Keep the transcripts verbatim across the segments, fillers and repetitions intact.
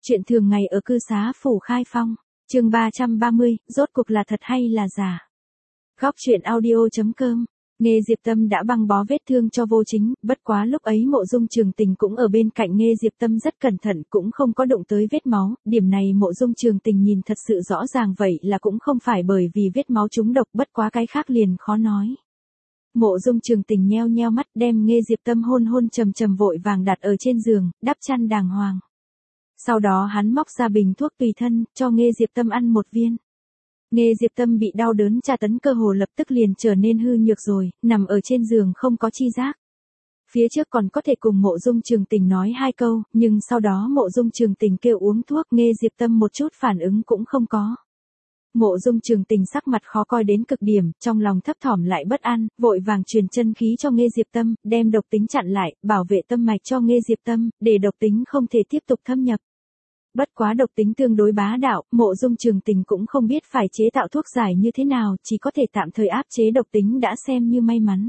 Chuyện thường ngày ở cư xá phủ Khai Phong, chương ba trăm ba mươi, rốt cuộc là thật hay là giả. Góc truyện audio.com, Nghê Diệp Tâm đã băng bó vết thương cho Vô Chính, bất quá lúc ấy Mộ Dung Trường Tình cũng ở bên cạnh Nghê Diệp Tâm rất cẩn thận cũng không có đụng tới vết máu, điểm này Mộ Dung Trường Tình nhìn thật sự rõ ràng vậy là cũng không phải bởi vì vết máu trúng độc, bất quá cái khác liền khó nói. Mộ Dung Trường Tình nheo nheo mắt đem Nghê Diệp Tâm hôn hôn trầm trầm vội vàng đặt ở trên giường, đắp chăn đàng hoàng. Sau đó hắn móc ra bình thuốc tùy thân, cho Nghê Diệp Tâm ăn một viên. Nghê Diệp Tâm bị đau đớn tra tấn cơ hồ lập tức liền trở nên hư nhược rồi, nằm ở trên giường không có chi giác. Phía trước còn có thể cùng Mộ Dung Trường Tình nói hai câu, nhưng sau đó Mộ Dung Trường Tình kêu uống thuốc, Nghê Diệp Tâm một chút phản ứng cũng không có. Mộ Dung Trường Tình sắc mặt khó coi đến cực điểm, trong lòng thấp thỏm lại bất an, vội vàng truyền chân khí cho Nghê Diệp Tâm, đem độc tính chặn lại, bảo vệ tâm mạch cho Nghê Diệp Tâm, để độc tính không thể tiếp tục thâm nhập. Bất quá độc tính tương đối bá đạo, Mộ Dung Trường Tình cũng không biết phải chế tạo thuốc giải như thế nào, chỉ có thể tạm thời áp chế độc tính đã xem như may mắn.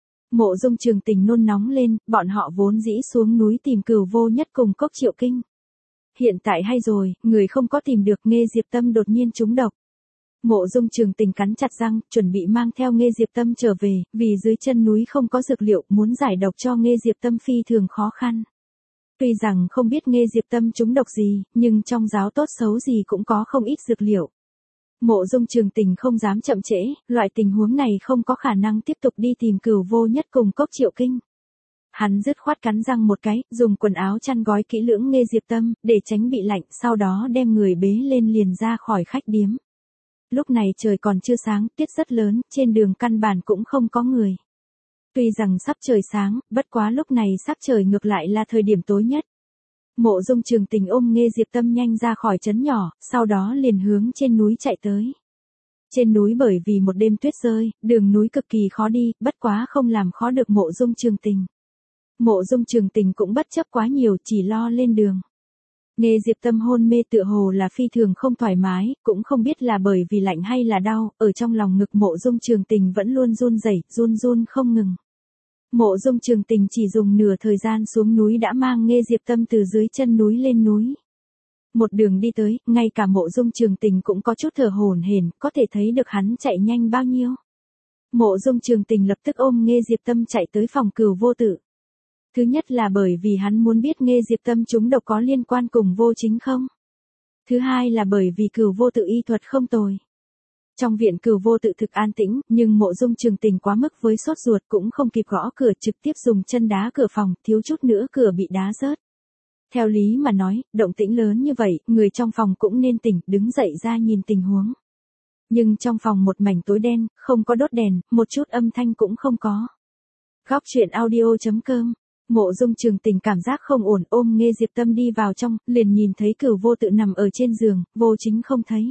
Mộ Dung Trường Tình nôn nóng lên, bọn họ vốn dĩ xuống núi tìm Cửu Vô Nhất cùng Cốc Triệu Kinh. Hiện tại hay rồi, người không có tìm được, Nghê Diệp Tâm đột nhiên trúng độc. Mộ Dung Trường Tình cắn chặt răng, chuẩn bị mang theo Nghê Diệp Tâm trở về, vì dưới chân núi không có dược liệu, muốn giải độc cho Nghê Diệp Tâm phi thường khó khăn. Tuy rằng không biết Nghê Diệp Tâm trúng độc gì, nhưng trong giáo tốt xấu gì cũng có không ít dược liệu. Mộ Dung Trường Tình không dám chậm trễ, loại tình huống này không có khả năng tiếp tục đi tìm Cửu Vô Nhất cùng Cốc Triệu Kinh. Hắn dứt khoát cắn răng một cái, dùng quần áo chăn gói kỹ lưỡng Nghê Diệp Tâm, để tránh bị lạnh, sau đó đem người bế lên liền ra khỏi khách điếm. Lúc này trời còn chưa sáng, tuyết rất lớn, trên đường căn bản cũng không có người. Tuy rằng sắp trời sáng, bất quá lúc này sắc trời ngược lại là thời điểm tối nhất. Mộ Dung Trường Tình ôm Nghê Diệp Tâm nhanh ra khỏi trấn nhỏ, sau đó liền hướng trên núi chạy tới. Trên núi bởi vì một đêm tuyết rơi, đường núi cực kỳ khó đi, bất quá không làm khó được Mộ Dung Trường Tình. Mộ Dung Trường Tình cũng bất chấp quá nhiều, chỉ lo lên đường. Nghê Diệp Tâm hôn mê tựa hồ là phi thường không thoải mái, cũng không biết là bởi vì lạnh hay là đau, ở trong lòng ngực Mộ Dung Trường Tình vẫn luôn run rẩy, run run không ngừng. Mộ Dung Trường Tình chỉ dùng nửa thời gian xuống núi đã mang Nghê Diệp Tâm từ dưới chân núi lên núi. Một đường đi tới, ngay cả Mộ Dung Trường Tình cũng có chút thở hổn hển, có thể thấy được hắn chạy nhanh bao nhiêu. Mộ Dung Trường Tình lập tức ôm Nghê Diệp Tâm chạy tới phòng Cửu Vô Tự. Thứ nhất là bởi vì hắn muốn biết Nghê Diệp Tâm trúng độc có liên quan cùng Vô Chính không. Thứ hai là bởi vì Cửu Vô Tự y thuật không tồi. Trong viện Cửu Vô Tự thực an tĩnh, nhưng Mộ Dung Trường Tình quá mức với sốt ruột cũng không kịp gõ cửa, trực tiếp dùng chân đá cửa phòng, thiếu chút nữa cửa bị đá rớt. Theo lý mà nói, động tĩnh lớn như vậy, người trong phòng cũng nên tỉnh, đứng dậy ra nhìn tình huống. Nhưng trong phòng một mảnh tối đen, không có đốt đèn, một chút âm thanh cũng không có. Góc truyện audio.com, Mộ Dung Trường Tình cảm giác không ổn, ôm Nghê Diệp Tâm đi vào trong, liền nhìn thấy Cửu Vô Tự nằm ở trên giường, Vô Chính không thấy.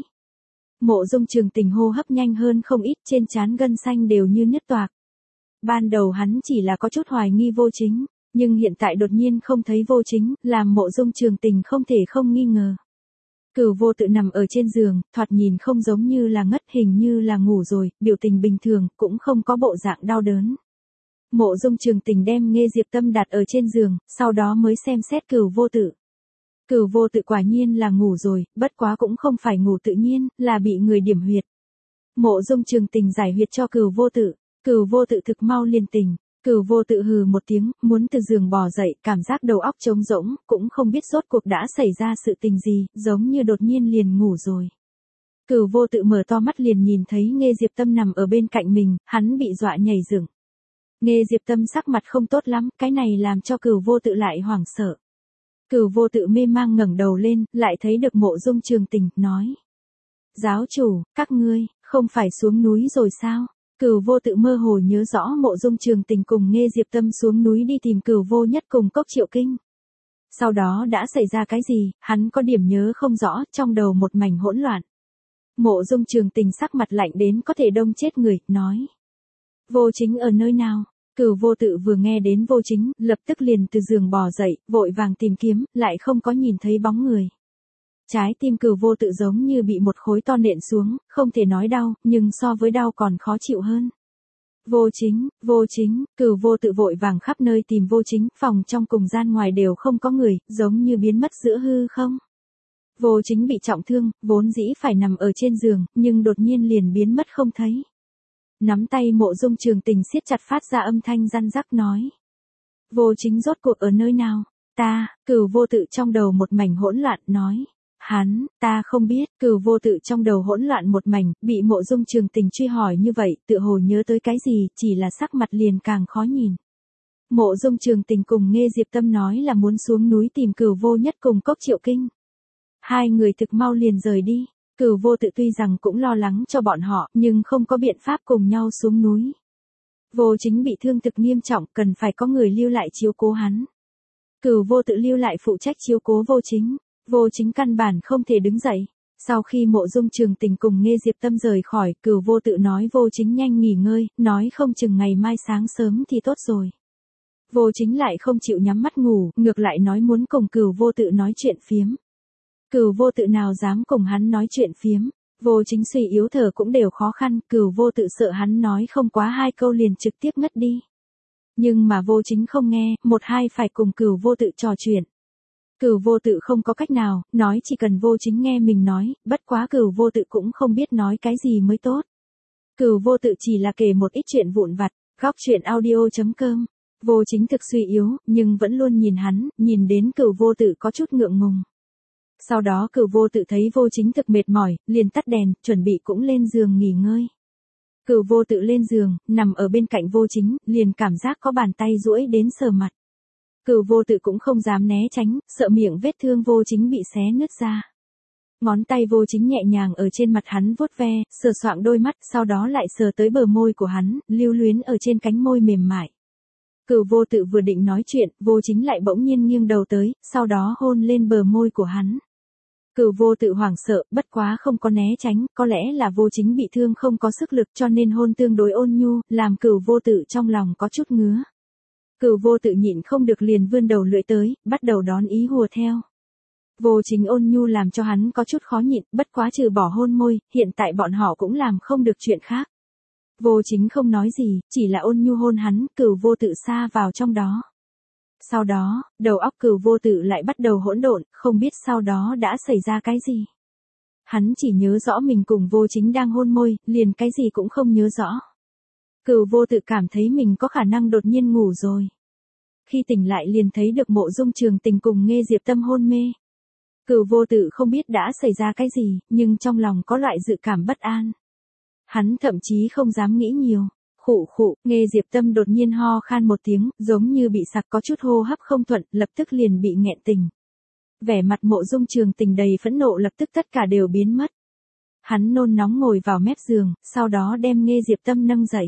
Mộ Dung Trường Tình hô hấp nhanh hơn không ít, trên trán gân xanh đều như nứt toạc. Ban đầu hắn chỉ là có chút hoài nghi Vô Chính, nhưng hiện tại đột nhiên không thấy Vô Chính, làm Mộ Dung Trường Tình không thể không nghi ngờ. Cửu Vô Tự nằm ở trên giường, thoạt nhìn không giống như là ngất, hình như là ngủ rồi, biểu tình bình thường, cũng không có bộ dạng đau đớn. Mộ Dung Trường Tình đem Nghê Diệp Tâm đặt ở trên giường, sau đó mới xem xét Cửu Vô Tự. Cửu Vô Tự quả nhiên là ngủ rồi, bất quá cũng không phải ngủ tự nhiên, là bị người điểm huyệt. Mộ Dung Trường Tình giải huyệt cho Cửu Vô Tự, Cửu Vô Tự thực mau liền tỉnh. Cửu Vô Tự hừ một tiếng, muốn từ giường bò dậy, cảm giác đầu óc trống rỗng, cũng không biết rốt cuộc đã xảy ra sự tình gì, giống như đột nhiên liền ngủ rồi. Cửu Vô Tự mở to mắt liền nhìn thấy Nghê Diệp Tâm nằm ở bên cạnh mình, hắn bị dọa nhảy dựng. Nghê Diệp Tâm sắc mặt không tốt lắm, cái này làm cho Cửu Vô Tự lại hoảng sợ. Cửu Vô Tự mê mang ngẩng đầu lên, lại thấy được Mộ Dung Trường Tình, nói: "Giáo chủ, các ngươi, không phải xuống núi rồi sao?" Cửu Vô Tự mơ hồ nhớ rõ Mộ Dung Trường Tình cùng Nghê Diệp Tâm xuống núi đi tìm Cửu Vô Nhất cùng Cốc Triệu Kinh. Sau đó đã xảy ra cái gì, hắn có điểm nhớ không rõ, trong đầu một mảnh hỗn loạn. Mộ Dung Trường Tình sắc mặt lạnh đến có thể đông chết người, nói: "Vô Chính ở nơi nào?" Cửu Vô Tự vừa nghe đến Vô Chính, lập tức liền từ giường bò dậy, vội vàng tìm kiếm, lại không có nhìn thấy bóng người. Trái tim Cửu Vô Tự giống như bị một khối to nện xuống, không thể nói đau, nhưng so với đau còn khó chịu hơn. Vô Chính, Vô Chính, Cửu Vô Tự vội vàng khắp nơi tìm Vô Chính, phòng trong cùng gian ngoài đều không có người, giống như biến mất giữa hư không. Vô Chính bị trọng thương, vốn dĩ phải nằm ở trên giường, nhưng đột nhiên liền biến mất không thấy. Nắm tay Mộ Dung Trường Tình siết chặt phát ra âm thanh răn rắc nói. Vô Chính rốt cuộc ở nơi nào? Ta, Cửu Vô Tự trong đầu một mảnh hỗn loạn nói. Hắn, ta không biết, Cửu Vô Tự trong đầu hỗn loạn một mảnh, bị Mộ Dung Trường Tình truy hỏi như vậy, tựa hồ nhớ tới cái gì, chỉ là sắc mặt liền càng khó nhìn. Mộ Dung Trường Tình cùng Nghê Diệp Tâm nói là muốn xuống núi tìm Cửu Vô Nhất cùng Cốc Triệu Kinh. Hai người thực mau liền rời đi, Cửu Vô Tự tuy rằng cũng lo lắng cho bọn họ, nhưng không có biện pháp cùng nhau xuống núi. Vô Chính bị thương thực nghiêm trọng, cần phải có người lưu lại chiếu cố hắn. Cửu Vô Tự lưu lại phụ trách chiếu cố Vô Chính. Vô Chính căn bản không thể đứng dậy. Sau khi Mộ Dung Trường Tình cùng Nghê Diệp Tâm rời khỏi, Cửu Vô Tự nói Vô Chính nhanh nghỉ ngơi, nói không chừng ngày mai sáng sớm thì tốt rồi. Vô Chính lại không chịu nhắm mắt ngủ, ngược lại nói muốn cùng Cửu Vô Tự nói chuyện phiếm. Cửu Vô Tự nào dám cùng hắn nói chuyện phiếm. Vô Chính suy yếu thở cũng đều khó khăn, Cửu Vô Tự sợ hắn nói không quá hai câu liền trực tiếp ngất đi. Nhưng mà Vô Chính không nghe, một hai phải cùng Cửu Vô Tự trò chuyện. Cửu Vô Tự không có cách nào, nói chỉ cần Vô Chính nghe mình nói, bất quá Cửu Vô Tự cũng không biết nói cái gì mới tốt. Cửu Vô Tự chỉ là kể một ít chuyện vụn vặt, góc chuyện audio chấm com. Vô Chính thực suy yếu, nhưng vẫn luôn nhìn hắn, nhìn đến Cửu Vô Tự có chút ngượng ngùng. Sau đó Cửu Vô Tự thấy Vô Chính thực mệt mỏi, liền tắt đèn, chuẩn bị cũng lên giường nghỉ ngơi. Cửu Vô Tự lên giường, nằm ở bên cạnh Vô Chính, liền cảm giác có bàn tay duỗi đến sờ mặt. Cửu Vô Tự cũng không dám né tránh, sợ miệng vết thương Vô Chính bị xé nứt ra. Ngón tay Vô Chính nhẹ nhàng ở trên mặt hắn vuốt ve, sờ soạng đôi mắt, sau đó lại sờ tới bờ môi của hắn, lưu luyến ở trên cánh môi mềm mại. Cửu Vô Tự vừa định nói chuyện, Vô Chính lại bỗng nhiên nghiêng đầu tới, sau đó hôn lên bờ môi của hắn. Cửu Vô Tự hoảng sợ, bất quá không có né tránh, có lẽ là Vô Chính bị thương không có sức lực cho nên hôn tương đối ôn nhu, làm Cửu Vô Tự trong lòng có chút ngứa. Cửu Vô Tự nhịn không được liền vươn đầu lưỡi tới, bắt đầu đón ý hùa theo. Vô Chính ôn nhu làm cho hắn có chút khó nhịn, bất quá trừ bỏ hôn môi, hiện tại bọn họ cũng làm không được chuyện khác. Vô Chính không nói gì, chỉ là ôn nhu hôn hắn, Cửu Vô Tự xa vào trong đó. Sau đó, đầu óc Cửu Vô Tự lại bắt đầu hỗn độn, không biết sau đó đã xảy ra cái gì. Hắn chỉ nhớ rõ mình cùng Vô Chính đang hôn môi, liền cái gì cũng không nhớ rõ. Cửu Vô Tự cảm thấy mình có khả năng đột nhiên ngủ rồi. Khi tỉnh lại liền thấy được Mộ Dung Trường Tình cùng Nghê Diệp Tâm hôn mê. Cửu Vô Tự không biết đã xảy ra cái gì, nhưng trong lòng có loại dự cảm bất an. Hắn thậm chí không dám nghĩ nhiều. Khụ khụ, Nghê Diệp Tâm đột nhiên ho khan một tiếng, giống như bị sặc có chút hô hấp không thuận, lập tức liền bị nghẹn tình. Vẻ mặt Mộ Dung Trường Tình đầy phẫn nộ lập tức tất cả đều biến mất. Hắn nôn nóng ngồi vào mép giường, sau đó đem Nghê Diệp Tâm nâng dậy.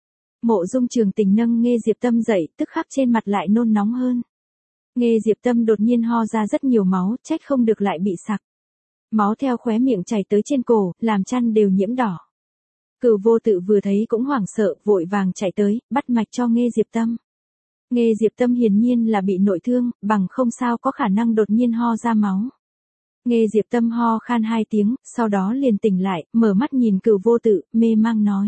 Mộ Dung Trường Tình nâng Nghê Diệp Tâm dậy, tức khắc trên mặt lại nôn nóng hơn. Nghê Diệp Tâm đột nhiên ho ra rất nhiều máu, trách không được lại bị sặc. Máu theo khóe miệng chảy tới trên cổ, làm chăn đều nhiễm đỏ. Cửu Vô Tự vừa thấy cũng hoảng sợ, vội vàng chạy tới, bắt mạch cho Nghê Diệp Tâm. Nghê Diệp Tâm hiển nhiên là bị nội thương, bằng không sao có khả năng đột nhiên ho ra máu. Nghê Diệp Tâm ho khan hai tiếng, sau đó liền tỉnh lại, mở mắt nhìn Cửu Vô Tự, mê mang nói.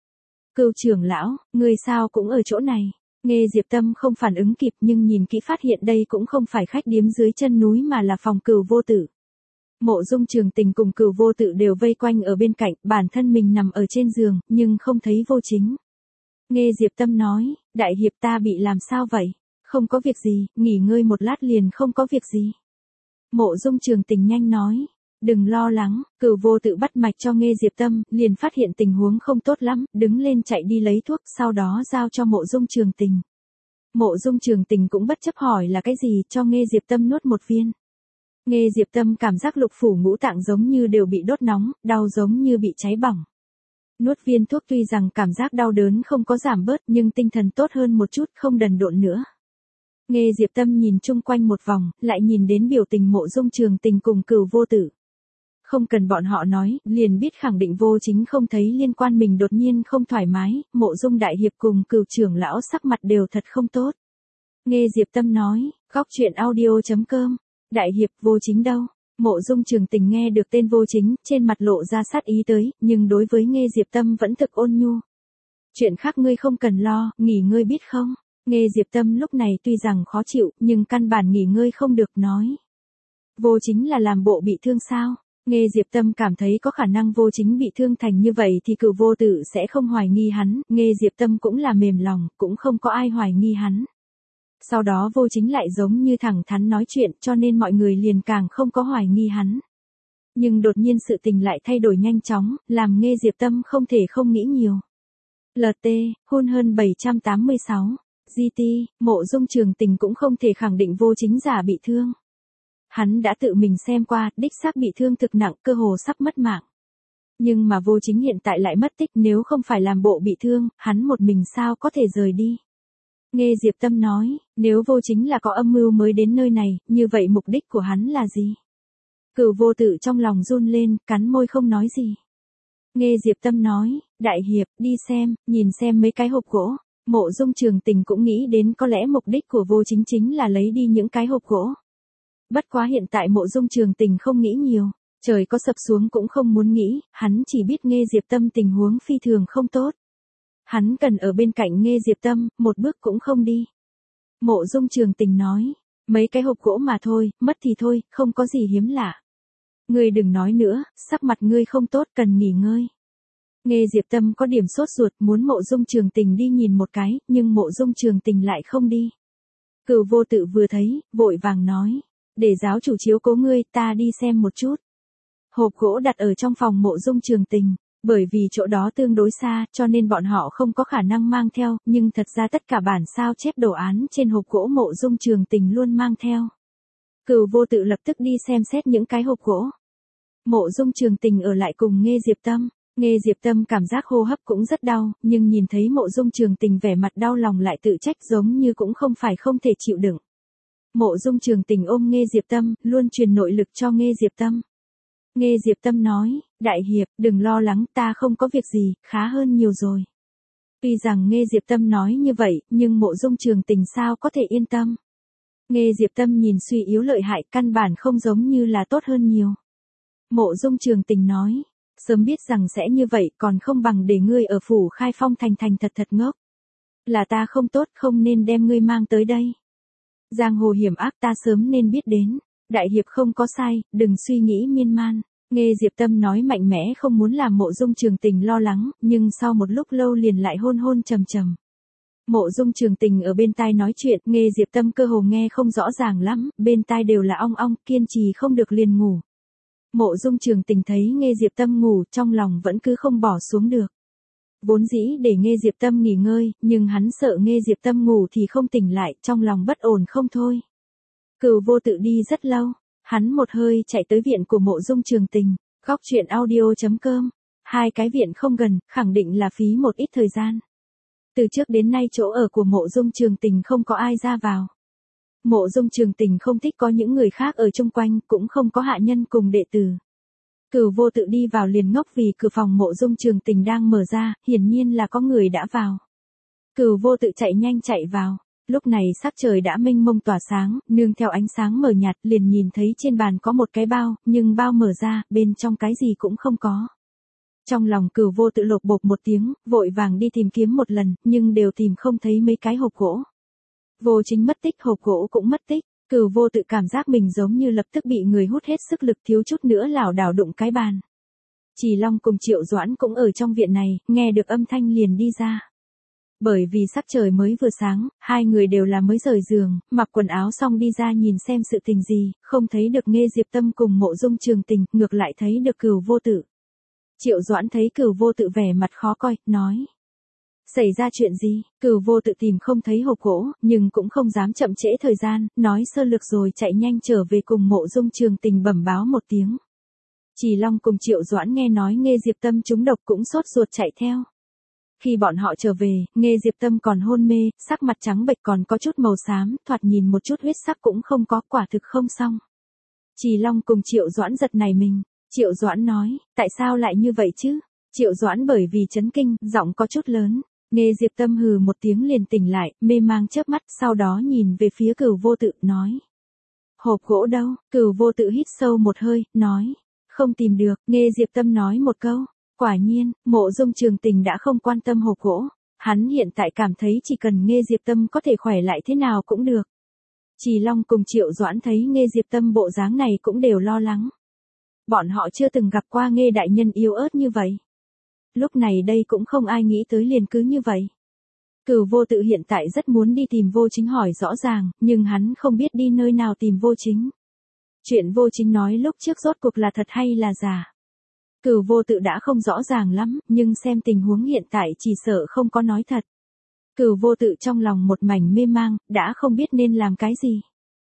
Cửu trưởng lão, người sao cũng ở chỗ này. Nghê Diệp Tâm không phản ứng kịp nhưng nhìn kỹ phát hiện đây cũng không phải khách điếm dưới chân núi mà là phòng Cửu Vô Tự. Mộ Dung Trường Tình cùng Cửu Vô Tự đều vây quanh ở bên cạnh, bản thân mình nằm ở trên giường, nhưng không thấy Vô Chính. Nghê Diệp Tâm nói, đại hiệp ta bị làm sao vậy? Không có việc gì, nghỉ ngơi một lát liền không có việc gì. Mộ Dung Trường Tình nhanh nói, đừng lo lắng, Cửu Vô Tự bắt mạch cho Nghê Diệp Tâm, liền phát hiện tình huống không tốt lắm, đứng lên chạy đi lấy thuốc, sau đó giao cho Mộ Dung Trường Tình. Mộ Dung Trường Tình cũng bất chấp hỏi là cái gì, cho Nghê Diệp Tâm nuốt một viên. Nghê Diệp Tâm cảm giác lục phủ ngũ tạng giống như đều bị đốt nóng, đau giống như bị cháy bỏng. Nuốt viên thuốc tuy rằng cảm giác đau đớn không có giảm bớt nhưng tinh thần tốt hơn một chút, không đần độn nữa. Nghê Diệp Tâm nhìn chung quanh một vòng, lại nhìn đến biểu tình Mộ Dung Trường Tình cùng Cửu Vô Tự. Không cần bọn họ nói, liền biết khẳng định Vô Chính không thấy liên quan mình đột nhiên không thoải mái, Mộ Dung đại hiệp cùng Cửu trưởng lão sắc mặt đều thật không tốt. Nghê Diệp Tâm nói, góc chuyện audio chấm com. Đại hiệp, Vô Chính đâu? Mộ Dung Trường Tình nghe được tên Vô Chính, trên mặt lộ ra sát ý tới, nhưng đối với Nghê Diệp Tâm vẫn thực ôn nhu. Chuyện khác ngươi không cần lo, nghỉ ngơi biết không? Nghê Diệp Tâm lúc này tuy rằng khó chịu, nhưng căn bản nghỉ ngơi không được nói. Vô Chính là làm bộ bị thương sao? Nghe Diệp Tâm cảm thấy có khả năng Vô Chính bị thương thành như vậy thì Cửu Vô Tự sẽ không hoài nghi hắn, nghe Diệp Tâm cũng là mềm lòng, cũng không có ai hoài nghi hắn. Sau đó Vô Chính lại giống như thẳng thắn nói chuyện cho nên mọi người liền càng không có hoài nghi hắn. Nhưng đột nhiên sự tình lại thay đổi nhanh chóng, làm nghe Diệp Tâm không thể không nghĩ nhiều. lờ tê, hôn hơn bảy trăm tám mươi sáu. giê tê, Mộ Dung Trường Tình cũng không thể khẳng định Vô Chính giả bị thương. Hắn đã tự mình xem qua, đích xác bị thương thực nặng, cơ hồ sắp mất mạng. Nhưng mà Vô Chính hiện tại lại mất tích, nếu không phải làm bộ bị thương, hắn một mình sao có thể rời đi. Nghe Diệp Tâm nói, nếu Vô Chính là có âm mưu mới đến nơi này, như vậy mục đích của hắn là gì? Cửu Vô Tự trong lòng run lên, cắn môi không nói gì. Nghe Diệp Tâm nói, đại hiệp, đi xem, nhìn xem mấy cái hộp gỗ. Mộ Dung Trường Tình cũng nghĩ đến có lẽ mục đích của Vô Chính chính là lấy đi những cái hộp gỗ. Bất quá hiện tại Mộ Dung Trường Tình không nghĩ nhiều, trời có sập xuống cũng không muốn nghĩ, hắn chỉ biết nghe Diệp Tâm tình huống phi thường không tốt. Hắn cần ở bên cạnh nghe Diệp Tâm, một bước cũng không đi. Mộ Dung Trường Tình nói, mấy cái hộp gỗ mà thôi, mất thì thôi, không có gì hiếm lạ. Ngươi đừng nói nữa, sắc mặt ngươi không tốt, cần nghỉ ngơi. Nghe Diệp Tâm có điểm sốt ruột, muốn Mộ Dung Trường Tình đi nhìn một cái, nhưng Mộ Dung Trường Tình lại không đi. Cửu Vô Tự vừa thấy, vội vàng nói, để giáo chủ chiếu cố ngươi, ta đi xem một chút. Hộp gỗ đặt ở trong phòng Mộ Dung Trường Tình, bởi vì chỗ đó tương đối xa, cho nên bọn họ không có khả năng mang theo, nhưng thật ra tất cả bản sao chép đồ án trên hộp gỗ Mộ Dung Trường Tình luôn mang theo. Cửu Vô Tự lập tức đi xem xét những cái hộp gỗ. Mộ Dung Trường Tình ở lại cùng nghe Diệp Tâm. Nghe Diệp Tâm cảm giác hô hấp cũng rất đau, nhưng nhìn thấy Mộ Dung Trường Tình vẻ mặt đau lòng lại tự trách giống như cũng không phải không thể chịu đựng. Mộ Dung Trường Tình ôm nghe Diệp Tâm, luôn truyền nội lực cho nghe Diệp Tâm. Nghe Diệp Tâm nói, đại hiệp, đừng lo lắng, ta không có việc gì, khá hơn nhiều rồi. Tuy rằng nghe Diệp Tâm nói như vậy, nhưng Mộ Dung Trường Tình sao có thể yên tâm. Nghe Diệp Tâm nhìn suy yếu lợi hại, căn bản không giống như là tốt hơn nhiều. Mộ Dung Trường Tình nói, sớm biết rằng sẽ như vậy còn không bằng để ngươi ở phủ Khai Phong thành thành thật thật ngốc. Là ta không tốt, không nên đem ngươi mang tới đây. Giang hồ hiểm ác ta sớm nên biết đến. Đại hiệp không có sai, đừng suy nghĩ miên man. Nghe Diệp Tâm nói mạnh mẽ không muốn làm Mộ Dung Trường Tình lo lắng, nhưng sau một lúc lâu liền lại hôn hôn trầm trầm. Mộ Dung Trường Tình ở bên tai nói chuyện, nghe Diệp Tâm cơ hồ nghe không rõ ràng lắm, bên tai đều là ong ong, kiên trì không được liền ngủ. Mộ Dung Trường Tình thấy nghe Diệp Tâm ngủ, trong lòng vẫn cứ không bỏ xuống được. Vốn dĩ để nghe Diệp Tâm nghỉ ngơi, nhưng hắn sợ nghe Diệp Tâm ngủ thì không tỉnh lại, trong lòng bất ổn không thôi. Cửu Vô Tự đi rất lâu, hắn một hơi chạy tới viện của Mộ Dung Trường Tình, góc truyện audio chấm com. Hai cái viện không gần, khẳng định là phí một ít thời gian. Từ trước đến nay chỗ ở của Mộ Dung Trường Tình không có ai ra vào. Mộ Dung Trường Tình không thích có những người khác ở chung quanh, cũng không có hạ nhân cùng đệ tử. Cửu Vô Tự đi vào liền ngốc vì cửa phòng Mộ Dung Trường Tình đang mở ra, hiển nhiên là có người đã vào. Cửu Vô Tự chạy nhanh chạy vào, lúc này sắc trời đã mênh mông tỏa sáng, nương theo ánh sáng mờ nhạt liền nhìn thấy trên bàn có một cái bao, nhưng bao mở ra, bên trong cái gì cũng không có. Trong lòng Cửu Vô Tự lột bột một tiếng, vội vàng đi tìm kiếm một lần, nhưng đều tìm không thấy mấy cái hộp gỗ. Vô Chính mất tích, hộp gỗ cũng mất tích. Cửu Vô Tự cảm giác mình giống như lập tức bị người hút hết sức lực, thiếu chút nữa lảo đảo đụng cái bàn. Chỉ Long cùng Triệu Doãn cũng ở trong viện này, nghe được âm thanh liền đi ra. Bởi vì sắc trời mới vừa sáng, hai người đều là mới rời giường, mặc quần áo xong đi ra nhìn xem sự tình gì, không thấy được nghe Diệp Tâm cùng Mộ Dung Trường Tình, ngược lại thấy được Cửu Vô Tự. Triệu Doãn thấy Cửu Vô Tự vẻ mặt khó coi, nói. Xảy ra chuyện gì? Cửu Vô Tự tìm không thấy hộp gỗ, nhưng cũng không dám chậm trễ thời gian, nói sơ lược rồi chạy nhanh trở về cùng Mộ Dung Trường Tình bẩm báo một tiếng. Chỉ Long cùng Triệu Doãn nghe nói nghe Diệp Tâm trúng độc cũng sốt ruột chạy theo. Khi bọn họ trở về, nghe Diệp Tâm còn hôn mê, sắc mặt trắng bệch còn có chút màu xám, thoạt nhìn một chút huyết sắc cũng không có, quả thực không xong. Chỉ Long cùng Triệu Doãn giật nảy mình, Triệu Doãn nói, tại sao lại như vậy chứ? Triệu Doãn bởi vì chấn kinh, giọng có chút lớn. Nghe Diệp Tâm hừ một tiếng liền tỉnh lại, mê mang chớp mắt, sau đó nhìn về phía Cửu Vô Tự, nói. Hộp gỗ đâu? Cửu Vô Tự hít sâu một hơi, nói. Không tìm được, nghe Diệp Tâm nói một câu. Quả nhiên, Mộ Dung Trường Tình đã không quan tâm hộp gỗ. Hắn hiện tại cảm thấy chỉ cần nghe Diệp Tâm có thể khỏe lại thế nào cũng được. Trì Long cùng Triệu Doãn thấy Nghê Diệp Tâm bộ dáng này cũng đều lo lắng. Bọn họ chưa từng gặp qua Nghê đại nhân yếu ớt như vậy. Lúc này đây cũng không ai nghĩ tới liền cứ như vậy. Cửu Vô Tự hiện tại rất muốn đi tìm Vô Chính hỏi rõ ràng, nhưng hắn không biết đi nơi nào tìm Vô Chính. Chuyện Vô Chính nói lúc trước rốt cuộc là thật hay là giả. Cửu Vô Tự đã không rõ ràng lắm, nhưng xem tình huống hiện tại chỉ sợ không có nói thật. Cửu Vô Tự trong lòng một mảnh mê mang, đã không biết nên làm cái gì.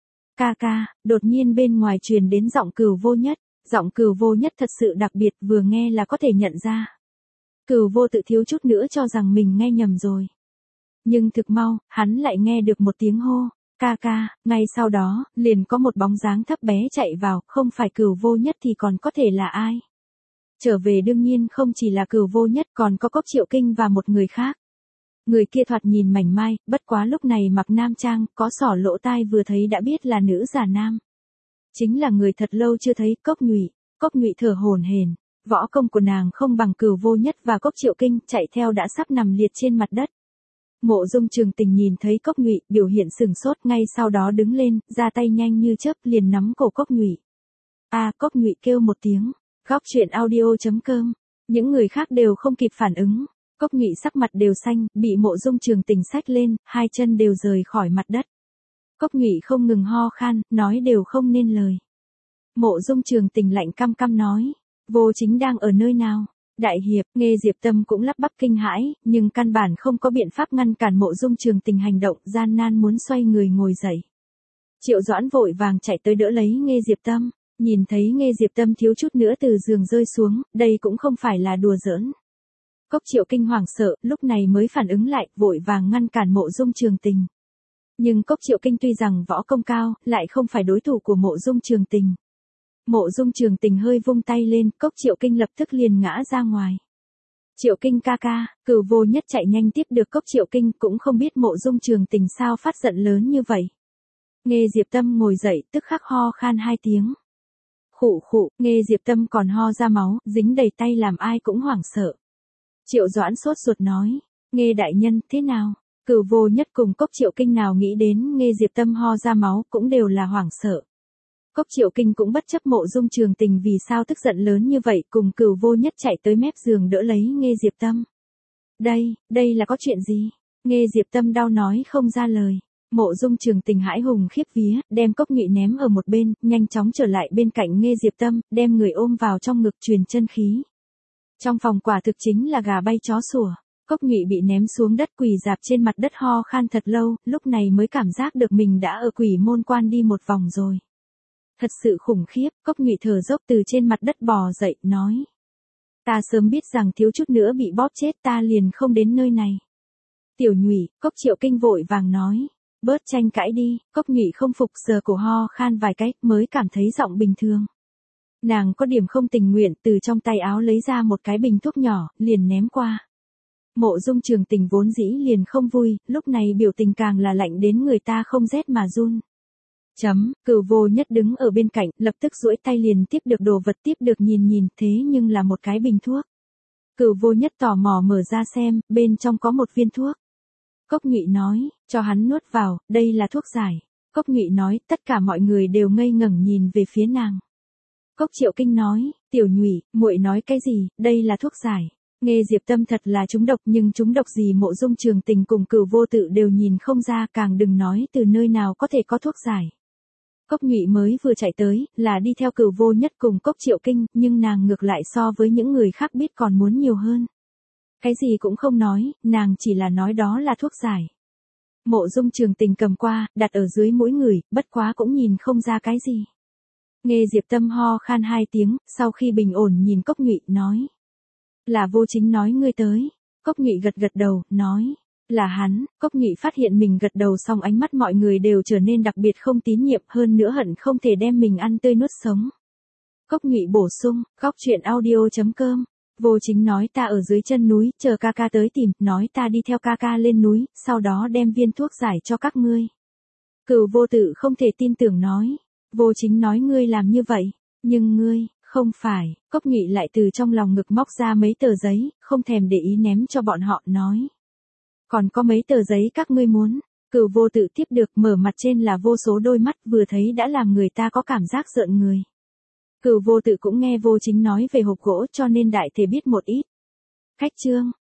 Ca ca, đột nhiên bên ngoài truyền đến giọng Cửu Vô Nhất, giọng Cửu Vô Nhất thật sự đặc biệt, vừa nghe là có thể nhận ra. Cửu Vô Tự thiếu chút nữa cho rằng mình nghe nhầm rồi. Nhưng thực mau, hắn lại nghe được một tiếng hô, ca ca, ngay sau đó, liền có một bóng dáng thấp bé chạy vào, không phải Cửu Vô Nhất thì còn có thể là ai. Trở về đương nhiên không chỉ là Cửu Vô Nhất, còn có Cốc Triệu Kinh và một người khác. Người kia thoạt nhìn mảnh mai, bất quá lúc này mặc nam trang, có xỏ lỗ tai vừa thấy đã biết là nữ giả nam. Chính là người thật lâu chưa thấy. Cốc Nhụy. Cốc Nhụy thở hổn hển, võ công của nàng không bằng Cửu Vô Nhất và Cốc Triệu Kinh, chạy theo đã sắp nằm liệt trên mặt đất. Mộ Dung Trường Tình nhìn thấy Cốc Nhụy, biểu hiện sừng sốt, ngay sau đó đứng lên, ra tay nhanh như chớp liền nắm cổ Cốc Nhụy. A, à, Cốc Nhụy kêu một tiếng. Góc truyện audio chấm com. Những người khác đều không kịp phản ứng. Cốc Nhụy sắc mặt đều xanh, bị Mộ Dung Trường Tình xách lên, hai chân đều rời khỏi mặt đất. Cốc Nhụy không ngừng ho khan, nói đều không nên lời. Mộ Dung Trường Tình lạnh căm căm nói, Vô Chính đang ở nơi nào? Đại hiệp, Nghê Diệp Tâm cũng lắp bắp kinh hãi, nhưng căn bản không có biện pháp ngăn cản Mộ Dung Trường Tình hành động, gian nan muốn xoay người ngồi dậy. Triệu Doãn vội vàng chạy tới đỡ lấy Nghê Diệp Tâm, nhìn thấy Nghê Diệp Tâm thiếu chút nữa từ giường rơi xuống, đây cũng không phải là đùa giỡn. Cốc Triệu Kinh hoảng sợ, lúc này mới phản ứng lại, vội vàng ngăn cản Mộ Dung Trường Tình. Nhưng Cốc Triệu Kinh tuy rằng võ công cao, lại không phải đối thủ của Mộ Dung Trường Tình. Mộ Dung Trường Tình hơi vung tay lên, Cốc Triệu Kinh lập tức liền ngã ra ngoài. Triệu Kinh ca ca, Cửu Vô Nhất chạy nhanh tiếp được Cốc Triệu Kinh, cũng không biết Mộ Dung Trường Tình sao phát giận lớn như vậy. Nghê Diệp Tâm ngồi dậy, tức khắc ho khan hai tiếng. Khụ khụ, Nghê Diệp Tâm còn ho ra máu, dính đầy tay làm ai cũng hoảng sợ. Triệu Doãn sốt ruột nói, Nghê đại nhân, thế nào? Cửu Vô Nhất cùng Cốc Triệu Kinh nào nghĩ đến Nghê Diệp Tâm ho ra máu, cũng đều là hoảng sợ. Cốc Triệu Kinh cũng bất chấp Mộ Dung Trường Tình vì sao tức giận lớn như vậy, cùng Cửu Vô Nhất chạy tới mép giường đỡ lấy Nghê Diệp Tâm. Đây, đây là có chuyện gì? Nghê Diệp Tâm đau nói không ra lời. Mộ Dung Trường Tình hãi hùng khiếp vía, đem Cốc Nhụy ném ở một bên, nhanh chóng trở lại bên cạnh Nghê Diệp Tâm, đem người ôm vào trong ngực truyền chân khí. Trong phòng quả thực chính là gà bay chó sủa. Cốc Nhụy bị ném xuống đất quỳ dạp trên mặt đất ho khan thật lâu, lúc này mới cảm giác được mình đã ở Quỷ Môn Quan đi một vòng rồi. Thật sự khủng khiếp, Cốc Nhụy thở dốc từ trên mặt đất bò dậy, nói. Ta sớm biết rằng thiếu chút nữa bị bóp chết ta liền không đến nơi này. Tiểu Nhụy, Cốc Triệu Kinh vội vàng nói. Bớt tranh cãi đi, Cốc Nhụy không phục sờ cổ ho khan vài cái, mới cảm thấy giọng bình thường. Nàng có điểm không tình nguyện, từ trong tay áo lấy ra một cái bình thuốc nhỏ, liền ném qua. Mộ Dung Trường Tình vốn dĩ liền không vui, lúc này biểu tình càng là lạnh đến người ta không rét mà run. Chấm, Cửu Vô Nhất đứng ở bên cạnh, lập tức duỗi tay liền tiếp được đồ vật, tiếp được nhìn nhìn, thế nhưng là một cái bình thuốc. Cửu Vô Nhất tò mò mở ra xem, bên trong có một viên thuốc. Cốc Nhụy nói, cho hắn nuốt vào, đây là thuốc giải. Cốc Nhụy nói, tất cả mọi người đều ngây ngẩn nhìn về phía nàng. Cốc Triệu Kinh nói, Tiểu Nhụy, muội nói cái gì, đây là thuốc giải. Nghê Diệp Tâm thật là trúng độc, nhưng trúng độc gì Mộ Dung Trường Tình cùng Cửu Vô Tự đều nhìn không ra, càng đừng nói từ nơi nào có thể có thuốc giải. Cốc Nhụy mới vừa chạy tới, là đi theo Cửu Vô Nhất cùng Cốc Triệu Kinh, nhưng nàng ngược lại so với những người khác biết còn muốn nhiều hơn. Cái gì cũng không nói, nàng chỉ là nói đó là thuốc giải. Mộ Dung Trường Tình cầm qua, đặt ở dưới mũi người, bất quá cũng nhìn không ra cái gì. Nghê Diệp Tâm ho khan hai tiếng, sau khi bình ổn nhìn Cốc Nhụy, nói. Là Vô Chính nói ngươi tới. Cốc Nhụy gật gật đầu, nói. Là hắn. Cốc Nhụy phát hiện mình gật đầu xong ánh mắt mọi người đều trở nên đặc biệt không tín nhiệm, hơn nữa hận không thể đem mình ăn tươi nuốt sống. Cốc Nhụy bổ sung, góc truyện audio chấm com. Vô Chính nói ta ở dưới chân núi, chờ ca ca tới tìm, nói ta đi theo ca ca lên núi, sau đó đem viên thuốc giải cho các ngươi. Cửu Vô Tự không thể tin tưởng nói. Vô Chính nói ngươi làm như vậy, nhưng ngươi, không phải. Cốc Nhụy lại từ trong lòng ngực móc ra mấy tờ giấy, không thèm để ý ném cho bọn họ, nói. Còn có mấy tờ giấy các ngươi muốn. Cửu vô tự tiếp được, mở mặt trên là vô số đôi mắt, vừa thấy đã làm người ta có cảm giác rợn người. Cửu vô tự cũng nghe vô chính nói về hộp gỗ cho nên đại thể biết một ít. Khách chương.